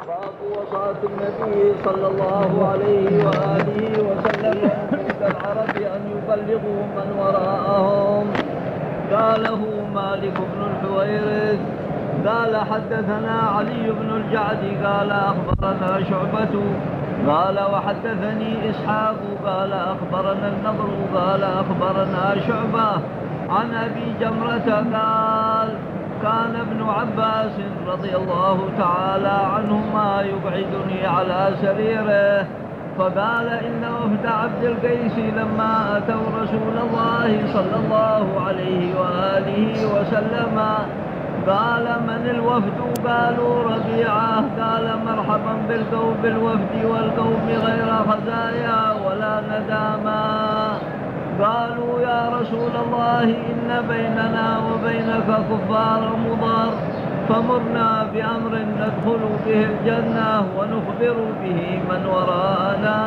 باب وصاة النبي صلى الله عليه وآله وسلم وحقوق العرب أن يبلغوا من وراءهم. قاله مالك بن الحويرث قال حدثنا علي بن الجعد قال أخبرنا شعبة قال وحدثني إسحاق قال أخبرنا النضر قال أخبرنا شعبة عن أبي جمرة قال كان ابن عباس رضي الله تعالى عنهما يبعدني على سريره فقال إن وفد عبد القيس لما أتوا رسول الله صلى الله عليه وآله وسلم قال من الوفد؟ قالوا ربيعة. قال مرحبا بالوفد والقوم غير خزايا ولا نداما. قالوا يا رسول الله إن بيننا وبينك كفار مضر فمرنا بأمر ندخل به الجنة ونخبر به من وراءنا.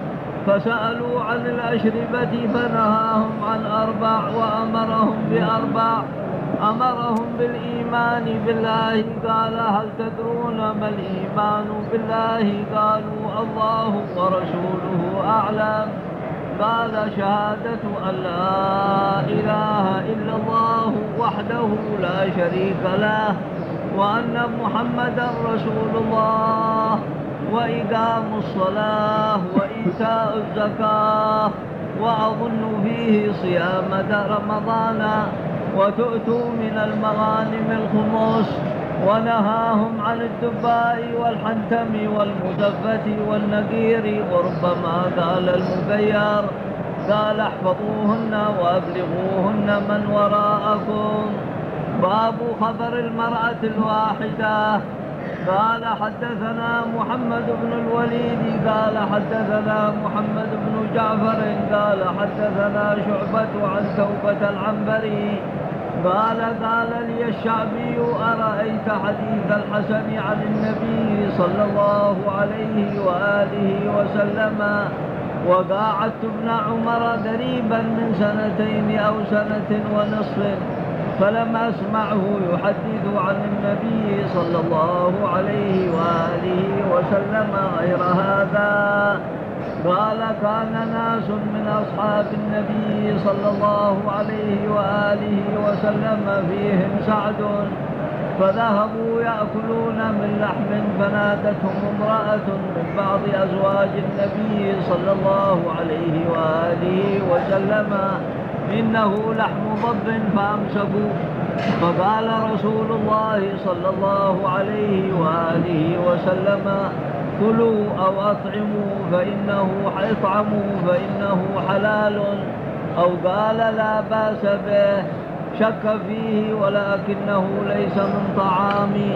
فسألوا عن الأشربة فنهاهم عن 4 وأمرهم ب4. أمرهم بالإيمان بالله. قال هل تدرون ما الإيمان بالله؟ قالوا الله ورسوله أعلم. قال شهادة أن لا إله إلا الله وحده لا شريك له وأن محمدا رسول الله وإقام الصلاة وإيتاء الزكاة وأظن فيه صيام رمضان وتؤتوا من المغانم الخمس. ونهاهم عن الدباء والحنتم والمزفة والنقير وربما قال المغير. قال احفظوهن وأبلغوهن من وراءكم. باب خبر المرأة الواحدة. قال حدثنا محمد بن الوليد قال حدثنا محمد بن جعفر قال حدثنا شعبة عن توبة العنبري قال لي الشعبي أرأيت حديث الحسن عن النبي صلى الله عليه وآله وسلم وقاعدت ابن عمر قريبا من 2 أو 1.5 سنة فلم أسمعه يحدث عن النبي صلى الله عليه وآله وسلم غير هذا. قال كان ناس من أصحاب النبي صلى الله عليه وآله وسلم فيهم سعد فذهبوا يأكلون من لحم فنادتهم امرأة من بعض أزواج النبي صلى الله عليه وآله وسلم إنه لحم ضب فأمسكوا. فقال رسول الله صلى الله عليه وآله وسلم كلوا أو أطعموا فإنه حلال أو قال لا بأس به شك فيه ولكنه ليس من طعامي.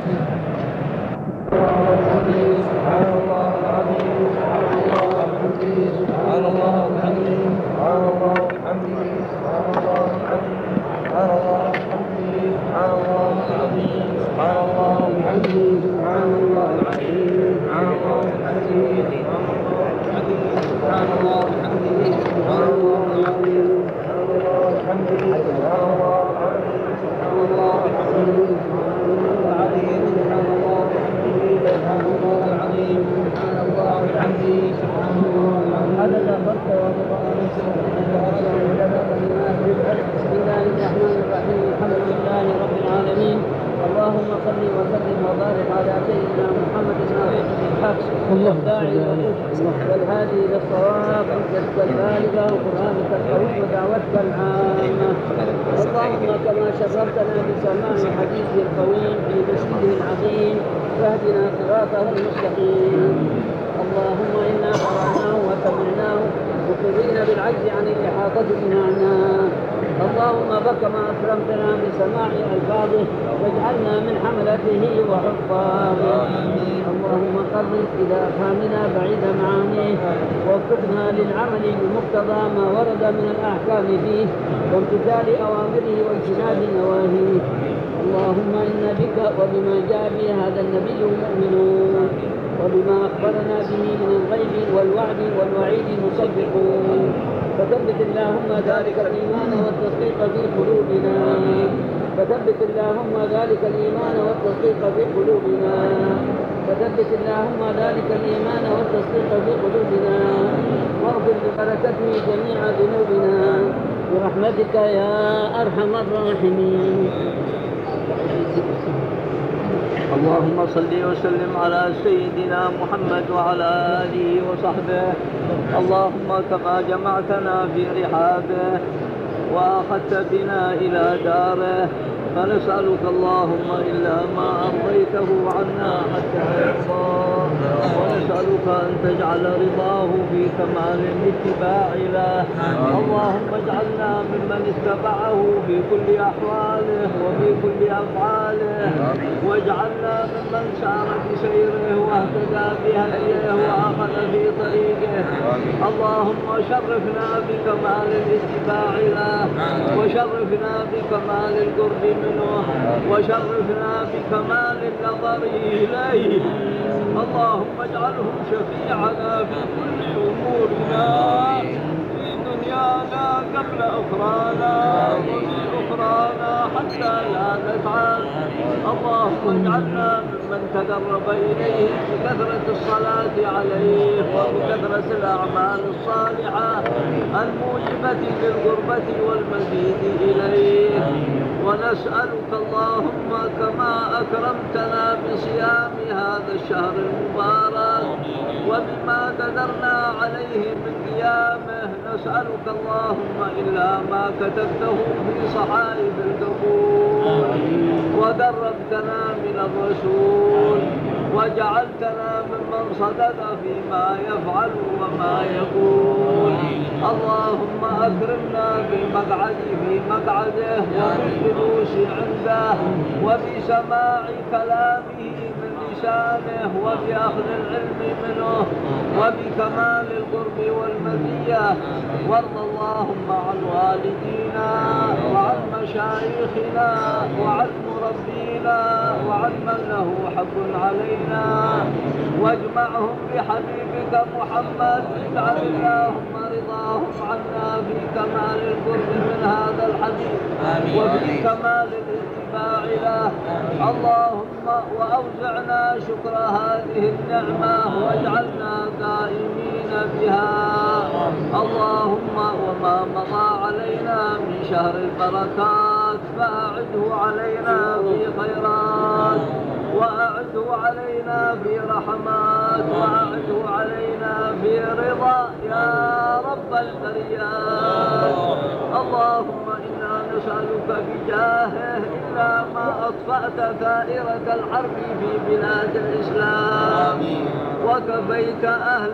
سبحان الله العظيم سبحان الله وبحمده سبحان الله وبحمده سبحان الله وبحمده سبحان الله وبحمده سبحان الله العظيم سبحان الله وبحمده سبحان الله العظيم سبحان الله وبحمده سبحان الله وبحمده سبحان الله العظيم سبحان الله وبحمده سبحان الله سبحان الله وبحمده سبحان الله العظيم سبحان الله وبحمده سبحان الله العظيم سبحان الله وبحمده سبحان الله العظيم. عدد خلق ورضا بسم الله الرحمن الرحيم. الحمد لله رب العالمين. اللهم صل وسلم وبارك على سيدنا محمد الناطق بالحق والداعي والهادي الى الصواب حجتك البالغه وقرانك القوي ودعوتك العامه. اللهم كما شرفتنا بسماع حديثه القويم في مسجده العظيم فاهدنا صراطه المستقيم. اللهم انا قراناه وسمعناه وكفينا بالعجز عن الاحاطه بمعناه. اللهم فكما اكرمتنا بسماع الفاظه واجعلنا من حملته وحفاظه. اللهم قرب الى افهامنا بعيد معانيه ووفقنا للعمل بمقتضى ما ورد من الاحكام فيه وامتثال اوامره واجتناب نواهيه. اللهم انا بك وبما جاء به هذا النبي مؤمنون وبما اخبرنا به من الغيب والوعد والوعيد مصدقون. فثبت اللهم ذلك الايمان والتصديق في قلوبنا. فثبت اللهم ذلك الايمان والتصديق في قلوبنا. ثبت اللهم ذلك الإيمان والتصديق في قلوبنا، واغفر ببركته جميع ذنوبنا برحمتك يا أرحم الراحمين. اللهم صل وسلم على سيدنا محمد وعلى آله وصحبه. اللهم كما جمعتنا في رحابه وأخذت بنا إلى داره، فنسألك اللهم إلا ما أرضيته عنا حتى يرضى، ونسألك أن تجعل رضاه في كمال الاتباع له. اللهم اجعلنا ممن اتبعه في كل أحواله وفي كل أفعاله، واجعلنا ممن سار بسيره واهتدى بهديه وأخذ في طريقه. اللهم شرفنا بكمال الاتباع له، وشرفنا بكمال القرب منه، وشرفنا بكمال النظر إليه. اللهم اجعله شفيعنا في كل أمورنا، في دنيانا قبل أخرانا، وفي أخرانا حتى لا نتعب. اللهم اجعلنا ممن تقرب إليه بكثرة الصلاة عليه وبكثرة الأعمال الصالحة الموجبة للقربة والمزيد إليه. ونسألك اللهم كما أكرمتنا بصيام هذا الشهر المبارك وبما قدرنا عليه من قيامه، نسألك اللهم إلا ما كتبته في صحائف القبول ودربتنا من الرسول وجعلتنا ممن صدق فيما يفعل وما يقول. اللهم أكرمنا بالمقعد في مقعده وبالجلوس عنده وبسماع كلامه من لسانه وبأخذ العلم منه وبكمال القرب والمزية. وارض اللهم عن والدينا وعن مشايخنا وعن مربينا وعن من له حق علينا، واجمعهم بحبيبك محمد. اجعل اللهم رضاهم عنا في كمال القرب من هذا الحبيب وفي كمال الاتباع له. اللهم وأوزعنا شكر هذه النعمة واجعلنا قائمين بها. اللهم وما مضى علينا من شهر البركات فأعده علينا في خيرات، وأعده علينا في رحمات، وأعده علينا في رضا يا رب البريات. اللهم إنا نسألك بجاهه إلا ما أطفأت ثائرة الحرب في بلاد الإسلام وكفيت أهل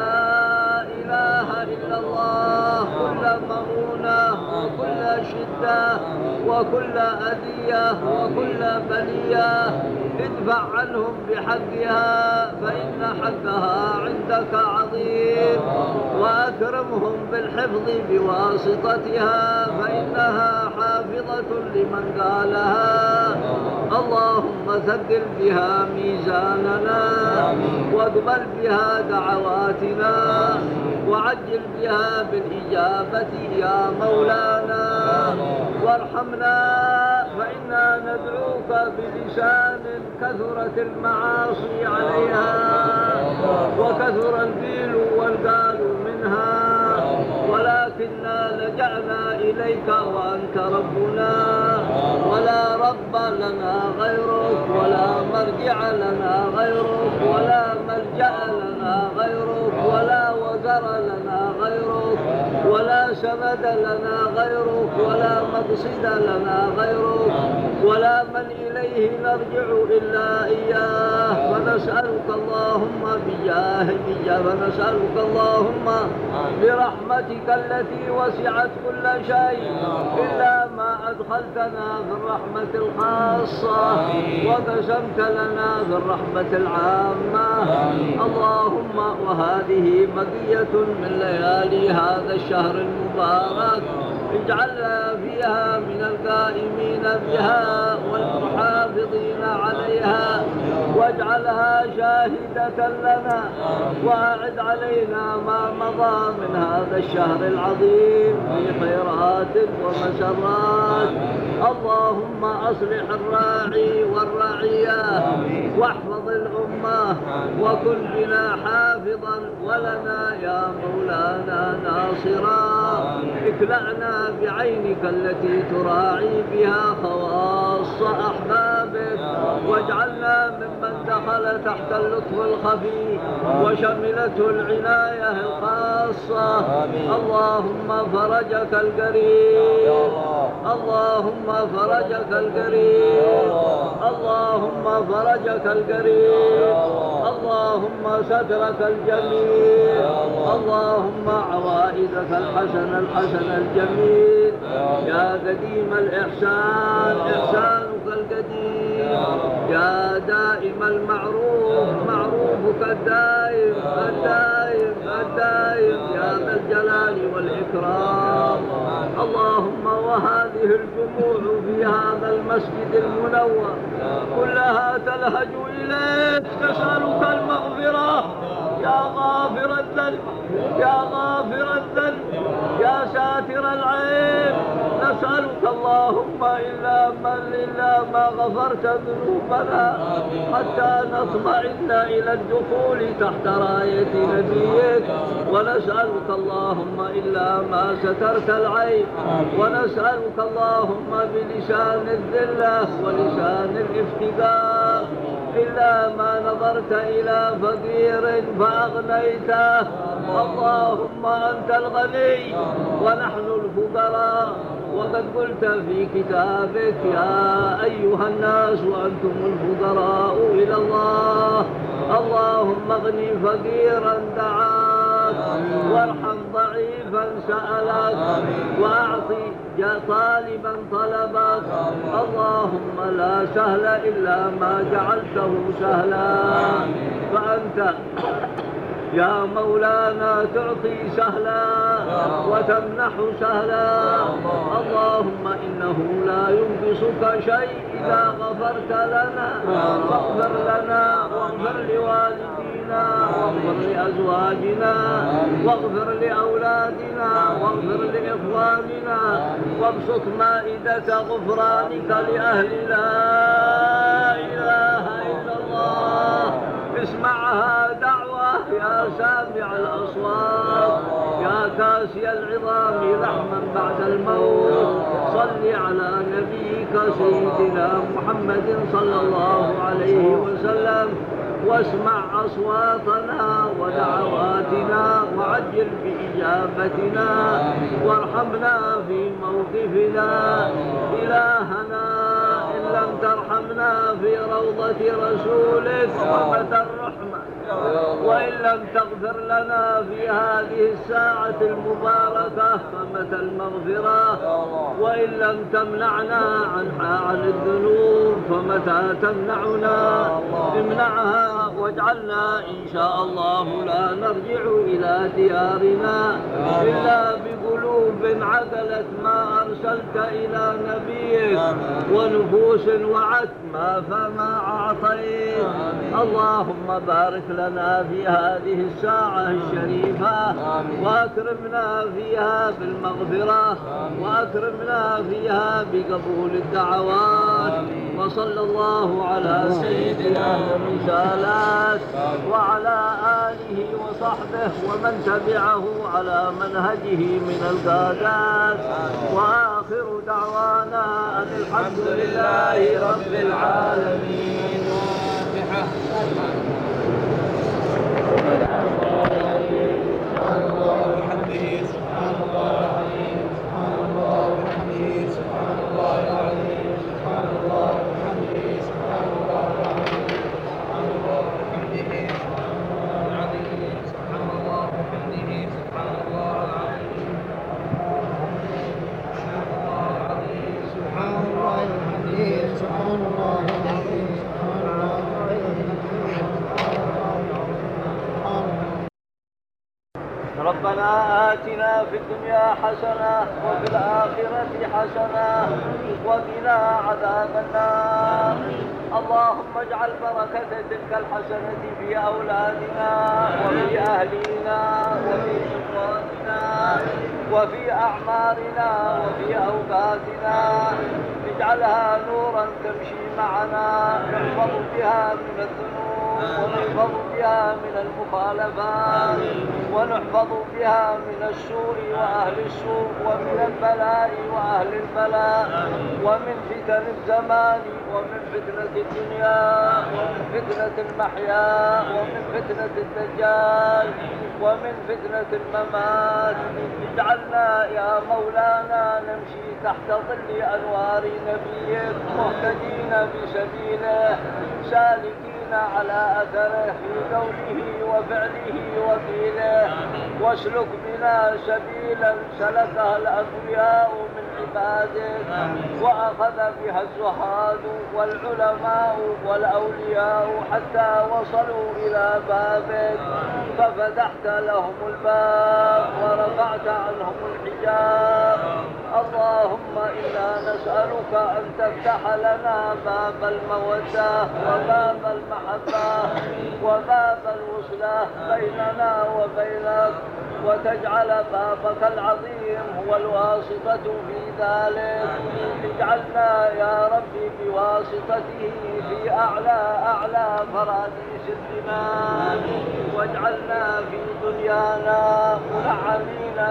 لا إله إلا الله كل مؤونة وكل شدة وكل أذية وكل بلية. ادفع عنهم بحقها فإن حقها عندك عظيم، وأكرمهم بالحفظ بواسطتها فإنها حافظة لمن قالها. اللهم ثقل بها ميزاننا واقبل بها دعواتنا وعجل بها بالإجابة يا مولانا. وارحمنا فإنا ندعوك بلسان كثرت المعاصي عليها وكثر القيل والقال منها، ولكننا لجأنا إليك وأنت ربنا، ولا رب لنا غيرك ولا مرجع لنا غيرك ولا ملجأ لنا غيرك ولا وزر لنا غيرك ولا سند لنا غيرك ولا مقصد لنا غيرك ولا من إليه نرجع إلا إياه. فنسألك اللهم فنسألك اللهم برحمتك التي وسعت كل شيء إلا ما أدخلتنا في الرحمة الخاصة وقسمت لنا في الرحمة العامة. اللهم وهذه بقية من ليالي هذا الشهر المبارك، اجعلنا فيها من القائمين بها والمحافظين عليها واجعلها شاهدة لنا وأعد علينا ما مضى من هذا الشهر العظيم في خيرات ومسرات. اللهم أصلح الراعي والرعية واحفظ الأمة وكن بنا حافظا ولنا يا مولانا ناصرا. اكلأنا بعينك التي تراعي بها خواص أحبابك واجعلنا ممن دخل تحت اللطف الخفي وشملته العناية الخاصة. اللهم فرجك القريب، اللهم فرجك القريب، اللهم فرجك القريب، اللهم سترك الجميل، اللهم عوائدك الحسن الجميل. يا قديم الإحسان إحسانك القديم، يا دائم المعروف معروفك الدائم الدائم الدائم، يا ذا الجلال والإكرام. اللهم وهذه الجموع في هذا المسجد المنور كلها تلهج إليك تسألك المغفرة يا غافر الذنب، يا غافر الذنب، يا ساتر العيب. نسألك اللهم إلا ما غفرت ذنوبنا حتى نطمئن إلى الدخول تحت راية نبيك. ونسألك اللهم إلا ما سترت العيب، ونسألك اللهم بلسان الذلة ولسان الافتقار إلا ما نظرت إلى فقير فأغنيته. اللهم أنت الغني ونحن الفقراء، وقد قلت في كتابك يا أيها الناس وأنتم الفقراء إلى الله. اللهم اغني فقيرا دعاك وارحم ضعيفا سألك وأعطي طالبا طلبك. اللهم لا سهل إلا ما جعلته سهلا، فأنت يا مولانا تعطي سهلا وتمنح سهلا. اللهم إنه لا ينقصك شيء إذا غفرت لنا، فاغفر لنا واغفر لوالدينا واغفر لأزواجنا واغفر لأولادنا واغفر لإخواننا، وابسط مائدة غفرانك لأهل لا إله إلا الله. اسمعها دعوة يا سامع الأصوات، يا كاسي العظام لحما بعد الموت. صل على نبيك سيدنا محمد صلى الله عليه وسلم واسمع أصواتنا ودعواتنا وعجل بإجابتنا وارحمنا في موقفنا. إلهنا إن لم ترحمنا في روضة رسولك فمتى الرحمة، وإن لم تغفر لنا في هذه الساعة المباركة فمتى المغفرة، وإن لم تمنعنا عن الذنوب فمتى تمنعنا. امنعها واجعلنا إن شاء الله لا نرجع إلى ديارنا إلا بقلوب عقلت ما أرسلت إلى نبيك ونفوس وعت ما فما أعطيت. اللهم بارك لنا في هذه الساعة الشريفة وأكرمنا فيها بالمغفرة وأكرمنا فيها بقبول الدعوات. وصلى الله على سيدنا الرسالات وعلى آله وصحبه ومن تبعه على منهجه من القادات. وآخر دعوانا أن الحمد لله رب العالمين. ربنا آتنا في الدنيا حسنة وفي الآخرة حسنة وقنا عذاب النار. اللهم اجعل بركة تلك الحسنة في أولادنا وفي أهلينا وفي إخواننا وفي أعمارنا وفي أوقاتنا، اجعلها نورا تمشي معنا نحفظ بها من الذنوب ونحفظ بها من المخالفات ونحفظ بها من السوء وأهل السوء ومن البلاء وأهل البلاء ومن فتن الزمان ومن فتنة الدنيا ومن فتنة المحيا ومن فتنة الدجال ومن فتنة الممات. اجعلنا يا مولانا نمشي تحت ظل أنوار نبيك مهتدين بسبيله سالكين على أثره في قوله وفعله وقيله، واسلك بنا سبيلا سلكها الأنبياء من عبادك وأخذ بها الزهاد والعلماء والأولياء حتى وصلوا إلى بابك ففتحت لهم الباب ورفعت عنهم الحجاب. اللهم إنا نسألك أن تفتح لنا باب المودة وباب المحبة وباب الوصلة بيننا وبينك، وتجعل بابك العظيم هو الواسطة في ذلك. اجعلنا يا ربي بواسطته في أعلى فراديس الجنان، واجعلنا في دنيانا منعمين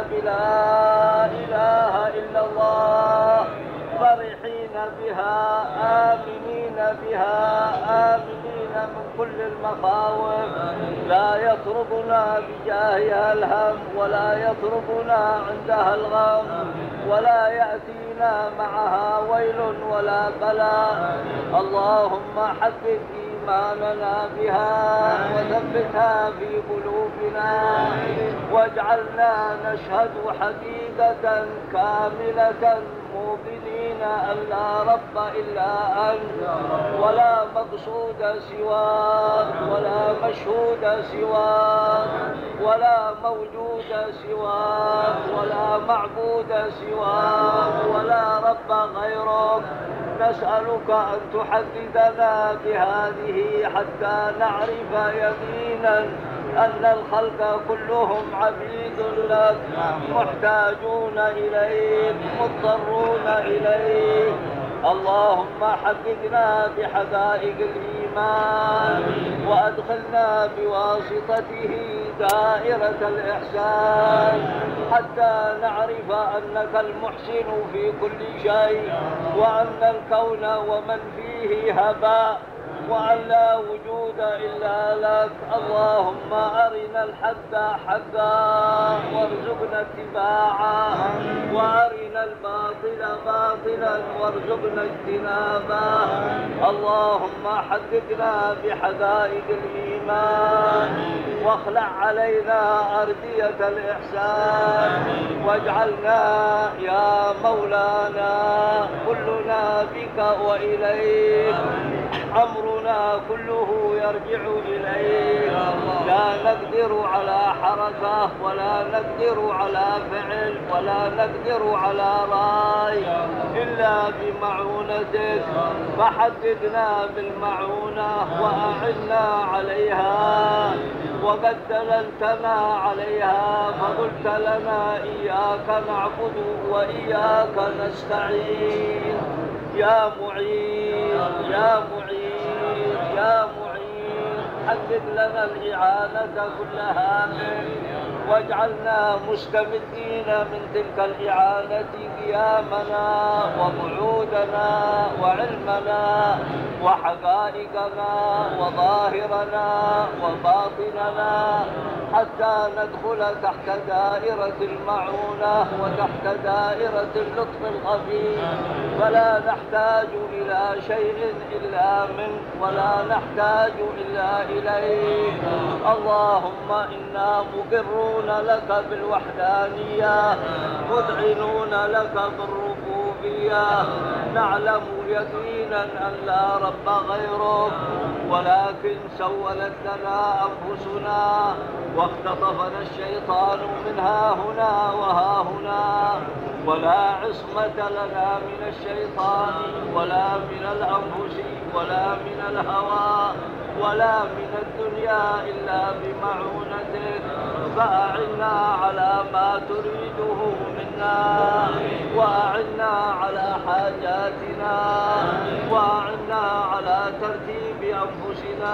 بلا إله إلا الله فرحين بها آمنين بها آمنين من كل المخاوف، لا يطربنا بجاهها الهم ولا يطربنا عندها الغم ولا يأتينا معها ويل ولا بلاء. اللهم حقق إيماننا بها وثبتها في قلوبنا، واجعلنا نشهد حقيقة كاملة موقنين أن لا رب إلا أنت ولا مقصود سواك ولا مشهود سواك ولا موجود سواك ولا معبود سواك ولا رب غيرك. نسألك أن تحدثنا بهذه حتى نعرف يقينا أن الخلق كلهم عبيد لك محتاجون إليك مضطرون إليك. اللهم حققنا بحقائق الإيمان وأدخلنا بواسطته دائرة الإحسان حتى نعرف أنك المحسن في كل شيء، وأن الكون ومن فيه هباء، وأن لا وجود إلا لك. اللهم أرنا الحق حقا وارزقنا اتباعه، وأرنا الباطل باطلا وارزقنا اجتنابه. اللهم حققنا بحقائق الإيمان واخلع علينا أردية الإحسان، واجعلنا يا مولانا كلنا بك وإليك، أمرنا كله يرجع إليك، لا نقدر على حركة ولا نقدر على فعل ولا نقدر على رأي إلا بمعونتك، فحددنا بالمعونة وأعنا عليها، وقد دللتنا عليها فقلت لنا إياك نعبد وإياك نستعين. يا معين يا معين يا معين، حدد لنا الإعانة كلها منك، واجعلنا مستمدين من تلك الإعانة قيامنا وقعودنا وعلمنا وحقائقنا وظاهرنا وباطننا، حتى ندخل تحت دائرة المعونة وتحت دائرة اللطف الخفيف، فلا نحتاج إلى شيء إلا منك ولا نحتاج إلا إليك. اللهم إنا مقرون لك بالوحدانية مذعنون لك بالربوبية، نعلم يقينا أن لا رب غيرك، ولكن سولت لنا أنفسنا واختطفنا الشيطان من ها هنا وها هنا، ولا عصمة لنا من الشيطان ولا من الأنفس ولا من الهوى ولا من الدنيا إلا بمعونتك، فأعنا على ما تريده منا، وأعنا على حاجاتنا، وأعنا على ترتيب أنفسنا.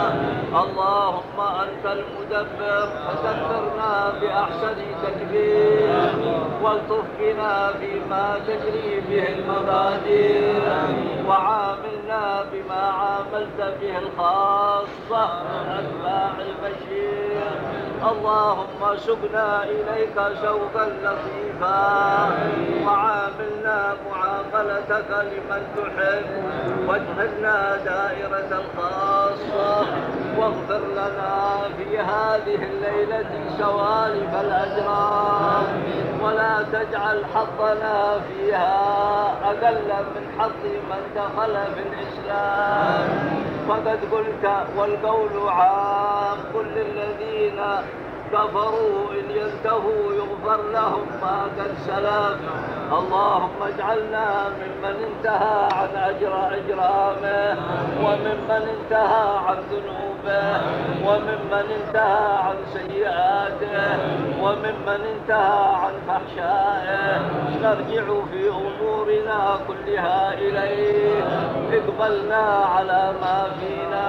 اللهم أنت المدبر فدبرنا بأحسن تدبير، والطف بنا فيما تجري به المقادير، وعاملنا بما عاملت به الخاصة من أتباع البشير. اللهم سقنا إليك شوقا لطيفا، وعاملنا معاملتك لمن تحب، واجعلنا دائرة الخاصة، واغفر لنا في هذه الليلة سوالف الأجرام، ولا تجعل حظنا فيها أقل من حظ من دخل في الإسلام. فقد قلت والقول عام، كل الذين كفروا إن ينتهوا يغفر لهم ما قد سلف. اللهم اجعلنا ممن انتهى عن أجرامه، وممن انتهى عن ذنوبه، وممن انتهى عن سيئاته، وممن انتهى عن فحشائه. نرجع في أمورنا كلها إليه. اقبلنا على ما فينا،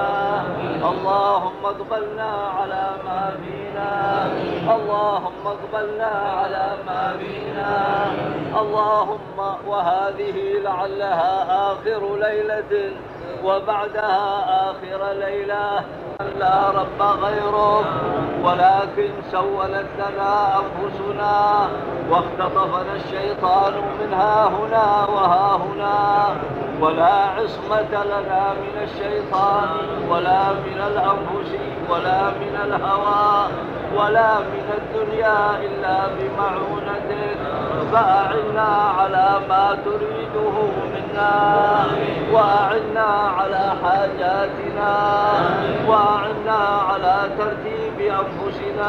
اللهم اقبلنا على ما فينا، اللهم اقبلنا على ما فينا. اللهم وهذه لعلها آخر ليلة، وبعدها آخر ليلة لا رب غيرك، ولكن سولت لنا أنفسنا، واختطفنا الشيطان من ها هنا وها هنا، ولا عصمة لنا من الشيطان ولا من الأنفس ولا من الهوى ولا من الدنيا إلا بمعونتك، فأعنا على ما تريده منا، وأعنا على حاجاتنا، وأعنا على ترتيب أنفسنا.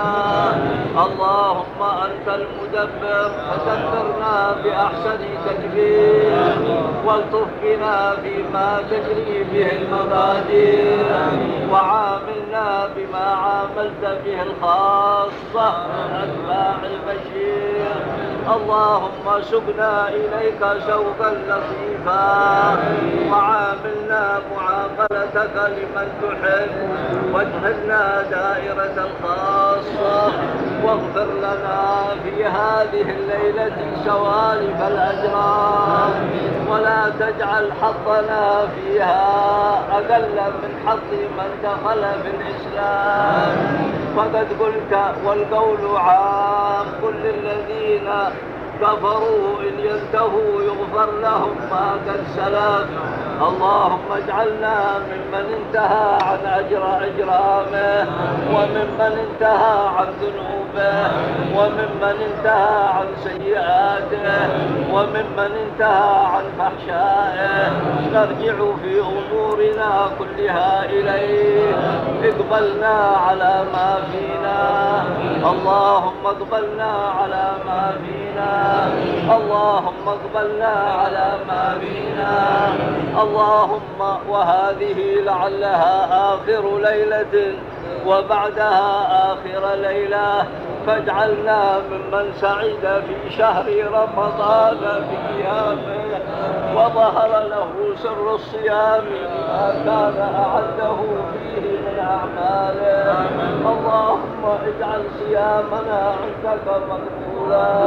اللهم أنت المدبر فدبرنا بأحسن تدبير، والطف بنا فيما تجري به المقادير، وعاملنا بما عاملت به الخاصة من أتباع البشير. اللهم سقنا إليك شوقا لطيفا، وعاملنا معاملتك لمن تحب، واجعلنا دائرة الخاصة، واغفر لنا في هذه الليلة سوالف الأجرام، ولا تجعل حظنا فيها أقل من حظ من دخل في الإسلام. فقد قلت والقول عام، كل الذين كفروا إن ينتهوا يغفر لهم ما قد سلف. اللهم اجعلنا ممن انتهى عن أجرامه، وممن انتهى عن ذنوبه، وممن انتهى عن سيئاته، وممن انتهى عن فحشائه. نرجع في أمورنا كلها إليه. اقبلنا على ما فينا، اللهم اقبلنا على ما فينا، اللهم اقبلنا على ما فينا. اللهم وهذه لعلها آخر ليلة، وبعدها آخر ليلة، فاجعلنا ممن سعد في شهر رمضان بقيامه، وظهر له سر الصيام ما كان أعده فيه من أعماله. اللهم اجعل صيامنا عندك مقبولا،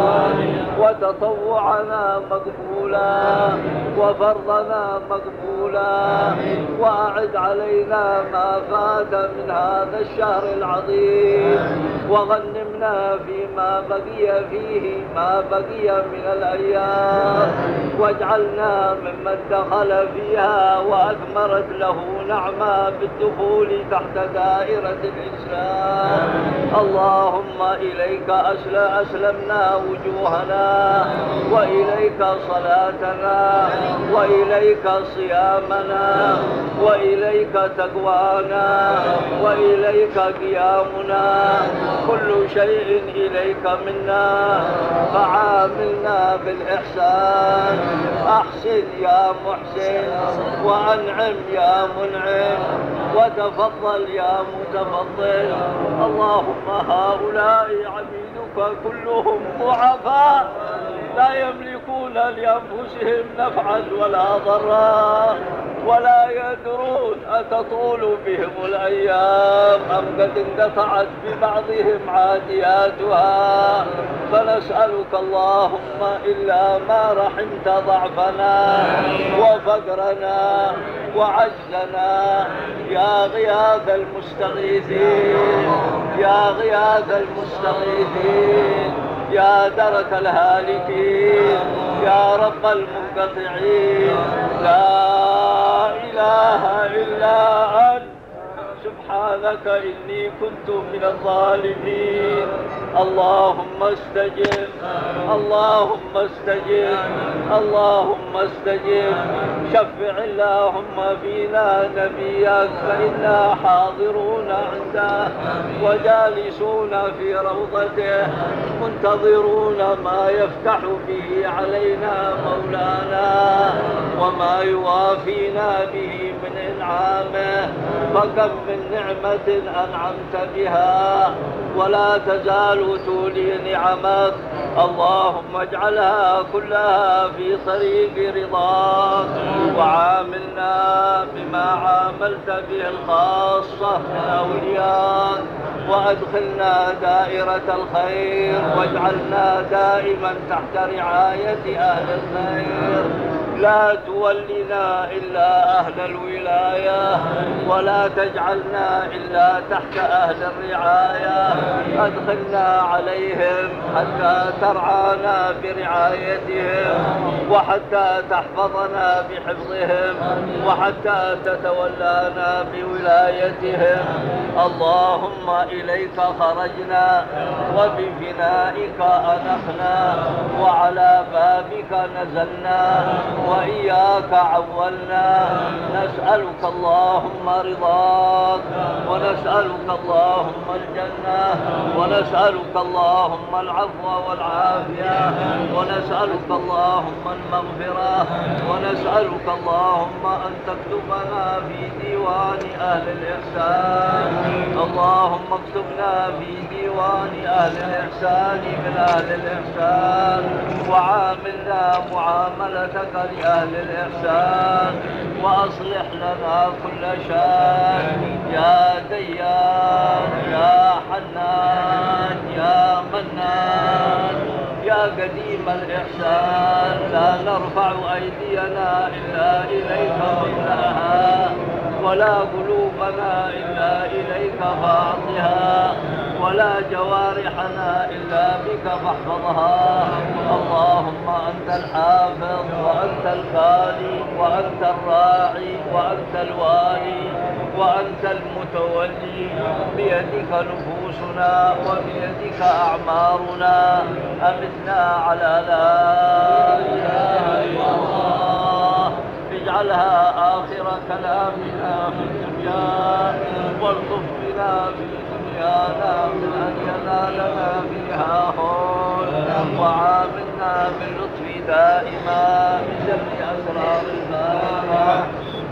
وتطوعنا مقبولا، وفرضنا مقبولا، وأعد علينا ما فات من هذا الشهر العظيم، وغنمنا فيما بقي فيه ما بقي من الأيام، واجعلنا ممن دخل فيها وأثمرت له نعمة بالدخول تحت دائرة الإسلام. اللهم إليك أسلمنا وجوهنا، وإليك صلاتنا، وإليك صيامنا، قيامنا وإليك تقوانا وإليك قيامنا، كل شيء إليك منا، فعاملنا بالإحسان. أحسن يا محسن وأنعم يا منعم وتفضل يا متفضل. اللهم هؤلاء عبيدك كلهم ضعفاء لا يملكون لأنفسهم نفعا ولا ضرا ولا يدرون أتطول بهم الأيام أم قد اندفعت ببعضهم عادياتها، فنسألك اللهم إلا ما رحمت ضعفنا وفقرنا وعجزنا يا غياث المستغيثين، يا غياث المستغيثين، يا درك الهالكين، يا رب المنقطعين، لا إله إلا أنت سبحانك إني كنت من الظالمين. اللهم استجب، اللهم استجب، اللهم استجب. شفع اللهم فينا نبيك فإنا حاضرون عنده وجالسون في روضته منتظرون ما يفتح به علينا مولانا وما يوافينا به من إنعامه. فكم من نعمة أنعمت بها ولا تزال تولي نعمك، اللهم اجعلها كلها في طريق رضاك، وعاملنا بما عاملت به الخاصة من أولياءك، وأدخلنا دائرة الخير، واجعلنا دائما تحت رعاية أهل الخير. لا تولنا إلا أهل الولاية ولا تجعلنا إلا تحت أهل الرعاية. أدخلنا عليهم حتى ترعانا برعايتهم وحتى تحفظنا بحفظهم وحتى تتولانا بولايتهم. اللهم إليك خرجنا وبفنائك أنخنا وعلى بابك نزلنا وإياك عولنا. نسألك اللهم رضاك ونسألك اللهم الجنة ونسألك اللهم العفو والعافية ونسألك اللهم المغفرة ونسألك اللهم أن تكتبنا في ديوان أهل الإحسان. اللهم اكتبنا في ديوان أهل الإحسان من أهل الإحسان وعاملنا معاملتك لأهل الإحسان وأصلح لنا كل شيء يا ديان يا حنان يا منان يا قديم الإحسان. لا نرفع أيدينا إلا إليك وإنها ولا قلوبنا إلا إليك فاعطها ولا جوارحنا إلا بك فاحفظها. اللهم أنت الحافظ وأنت الخالق وأنت الراعي وأنت الوالي وأنت المتولي. بيدك نفوسنا وبيدك أعمارنا. أمتنا على لا إله إلا الله. اجعلها آخر كلامنا في الدنيا والطف بنا في دنيانا من أن ينالنا فيها هون. وعاملنا باللطف دائما بجمع أسرار الفاتحة.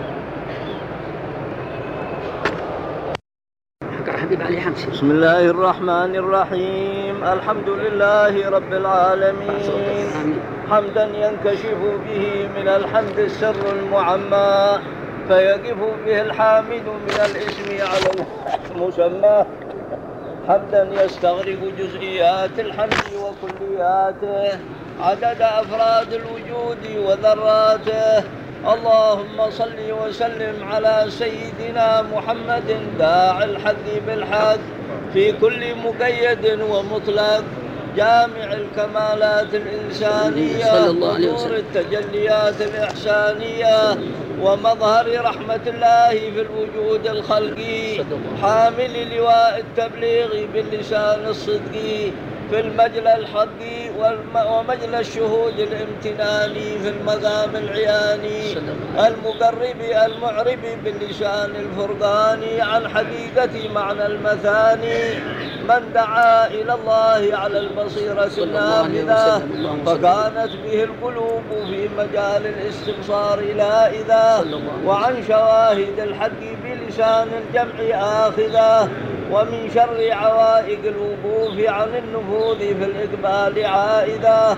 بسم الله الرحمن الرحيم. الحمد لله رب العالمين حمدا ينكشف به من الحمد السر المعمى فيقف به الحامد من الاسم على المسمى. حمدا يستغرق جزئيات الحمد وكلياته عدد أفراد الوجود وذراته. اللهم صل وسلم على سيدنا محمد داعي الحق بالحق في كل مقيد ومطلق جامع الكمالات الإنسانية ونور التجليات الإحسانية ومظهر رحمة الله في الوجود الخلقي حامل لواء التبليغ باللسان الصدقي في المجلى الحقي ومجلى الشهود الامتناني في المقام العياني المقرب المعرب باللسان الفرقاني عن حقيقة معنى المثاني من دعا إلى الله على البصيرة النافذة فكانت به القلوب في مجال الاستبصار لائذة وعن شواهد الحق بلسان الجمع آخذة ومن شر عوائق الوقوف عن النفوذ في الإقبال عائدة.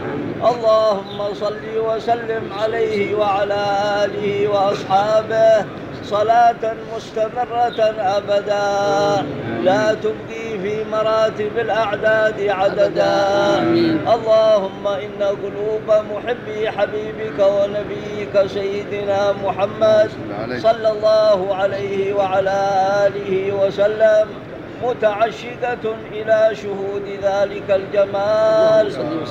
اللهم صل وسلم عليه وعلى آله وأصحابه صلاة مستمرة أبدا لا تبقي في مراتب الأعداد عددا. اللهم إن قلوب محبي حبيبك ونبيك سيدنا محمد صلى الله عليه وعلى آله وسلم متعشقة إلى شهود ذلك الجمال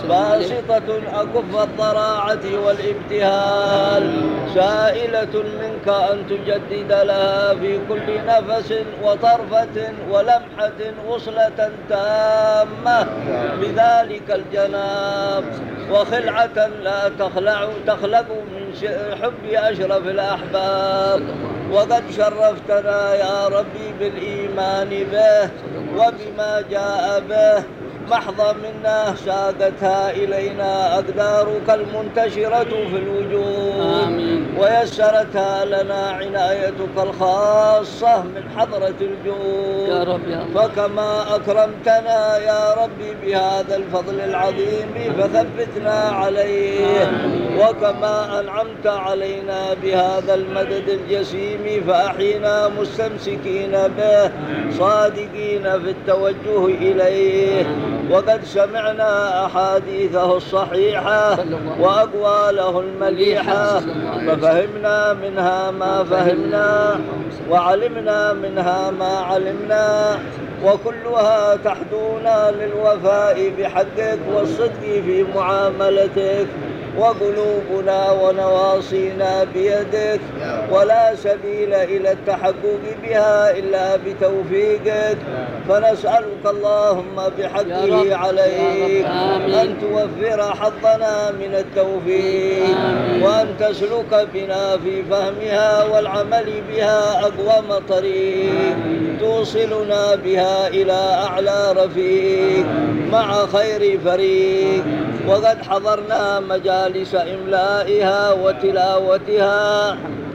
باسطة أكف الضراعة والابتهال سائلة منك أن تجدد لها في كل نفس وطرفة ولمحة وصلة تامة بذلك الجناب وخلعة لا تخلق من حب أشرف الأحباب. وقد شرفتنا يا ربي بالإيمان به وبما جاء به محض منا ساقتها إلينا أقدارك المنتشرة في الوجود ويسرتها لنا عنايتك الخاصة من حضرة الجود يا رب يا رب. فكما أكرمتنا يا ربي بهذا الفضل العظيم فثبتنا عليه وكما أنعمت علينا بهذا المدد الجسيم فأحينا مستمسكين به صادقين في التوجه إليه. وقد سمعنا أحاديثه الصحيحة وأقواله المليحة ففهمنا منها ما فهمنا وعلمنا منها ما علمنا وكلها تحدونا للوفاء بحقك والصدق في معاملتك وقلوبنا ونواصينا بيدك ولا سبيل إلى التحقق بها إلا بتوفيقك. فنسألك اللهم بحقه عليك أن توفر حظنا من التوفيق وأن تسلك بنا في فهمها والعمل بها أقوم طريق توصلنا بها إلى أعلى رفيق مع خير فريق. وقد حضرنا مجالس إملائها وتلاوتها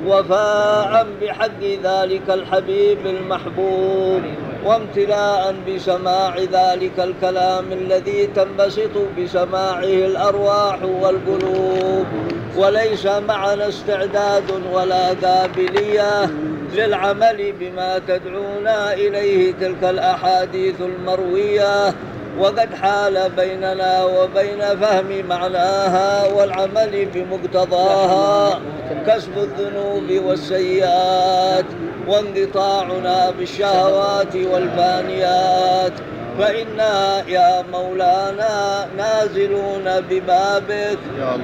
وفاء بحق ذلك الحبيب المحبوب وامتلاء بسماع ذلك الكلام الذي تنبسط بسماعه الأرواح والقلوب وليس معنا استعداد ولا قابلية للعمل بما تدعونا إليه تلك الأحاديث المروية. وقد حال بيننا وبين فهم معناها والعمل بمقتضاها كسب الذنوب والسيئات وانقطاعنا بالشهوات والفانيات. فإنا يا مولانا نازلون ببابك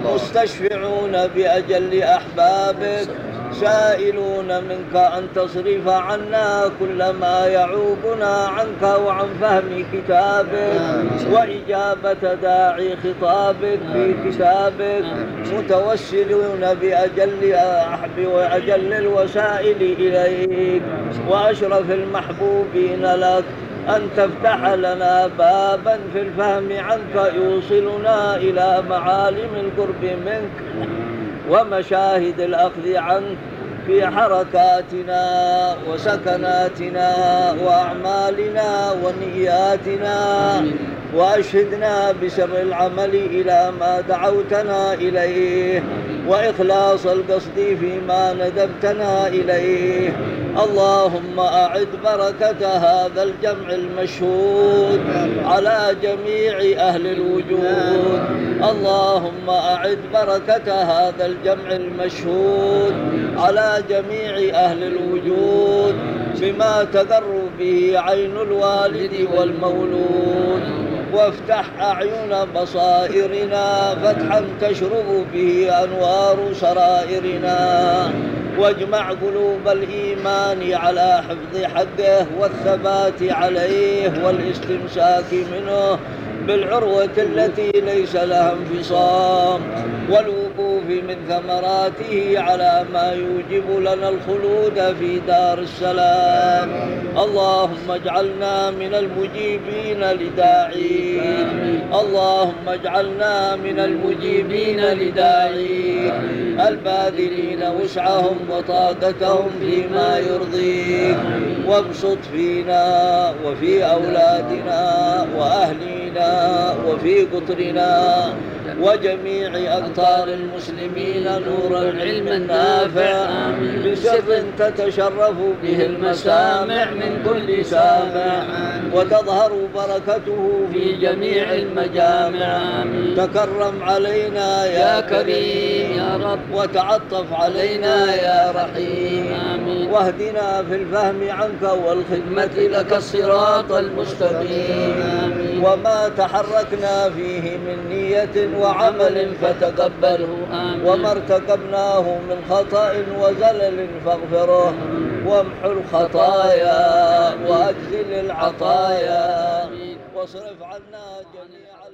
مستشفعون بأجل أحبابك سائلون منك أن تصرف عنا كل ما يعوقنا عنك وعن فهم كتابك وإجابة داعي خطابك في كتابك متوسلون بأجل الوسائل إليك وأشرف المحبوبين لك أن تفتح لنا بابا في الفهم عنك يوصلنا إلى معالم القرب منك ومشاهد الأخذ عنك في حركاتنا وسكناتنا وأعمالنا ونياتنا. وأشهدنا بسر العمل إلى ما دعوتنا إليه وإخلاص القصد فيما ندبتنا إليه. اللهم أعد بركة هذا الجمع المشهود على جميع أهل الوجود. اللهم أعد بركة هذا الجمع المشهود على جميع أهل الوجود بما تقر به عين الوالد والمولود وافتح أعين بصائرنا فتحا تشرب به أنوار سرائرنا واجمع قلوب الإيمان على حفظ حقه والثبات عليه والاستمساك منه بالعروة التي ليس لها انفصام، والوقوف من ثمراته على ما يوجب لنا الخلود في دار السلام. اللهم اجعلنا من المجيبين لداعيك، اللهم اجعلنا من المجيبين لداعيك، الباذلين وسعهم وطاقتهم فيما يرضيك، وابسط فينا وفي أولادنا وأهلينا وفي قطرنا وجميع أقطار المسلمين نور العلم النافع بسر تتشرف به المسامع من كل سامع، وتظهر بركته في جميع المجامع. تكرم علينا يا كريم يا رب، وتعطف علينا يا رحيم، واهدنا في الفهم عنك والخدمة لك الصراط المستقيم. وما تحركنا فيه من نية وعمل فتقبله، وما ارتكبناه من خطأ وزلل فاغفره، وامحو الخطايا وأجزل العطايا، واصرف عنا جميع